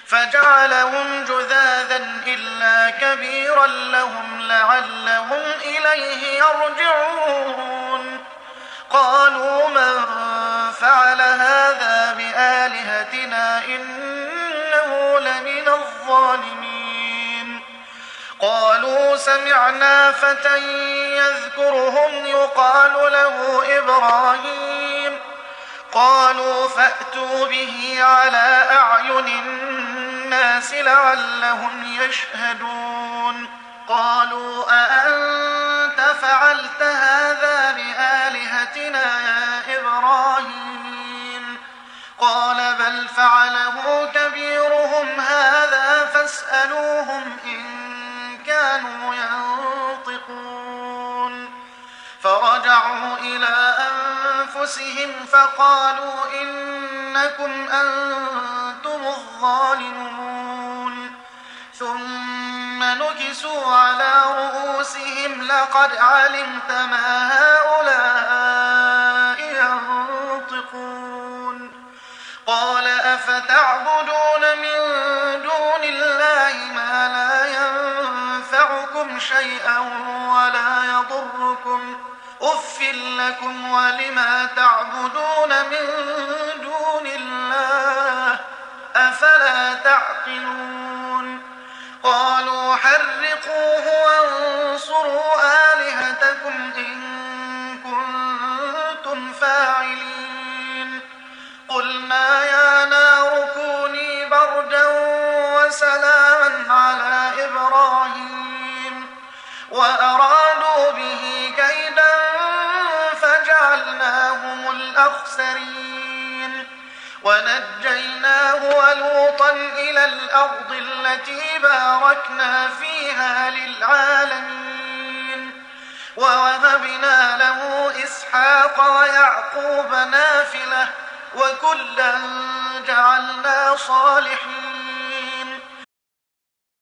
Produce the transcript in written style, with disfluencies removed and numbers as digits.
فجعلهم جذاذا إلا كبيرا لهم لعلهم إليه يرجعون قالوا من فعل هذا بآلهتنا إنه لمن الظالمين قالوا سمعنا فتى يذكرهم يقال له إبراهيم قالوا فأتوا به على أعين الناس لعلهم يشهدون قالوا أأنت فعلت هذا بآلهتنا يا إبراهيم قال بل فعله كبيرهم هذا فاسألوهم إن كانوا ينطقون فرجعوا إلى أنفسهم فقالوا إنكم أنتم الظالمون ثم نكسوا على رؤوسهم لقد علمت ما هؤلاء ينطقون قال أفتعبدون من دون الله ما لا ينفعكم شيئا ولا يضركم أف لكم ولما تعبدون من دون الله أفلا تعقلون قالوا حرقوه وانصروا آلهتكم إن كنتم فاعلين قلنا يا نار كوني بردا وسلاما على إبراهيم وأرادوا به كيدا فجعلناهم الأخسرين ونجيناه ولوطا إلى الأرض التي باركنا فيها للعالمين ووهبنا له إسحاق ويعقوب نافلة وكلا جعلنا صالحين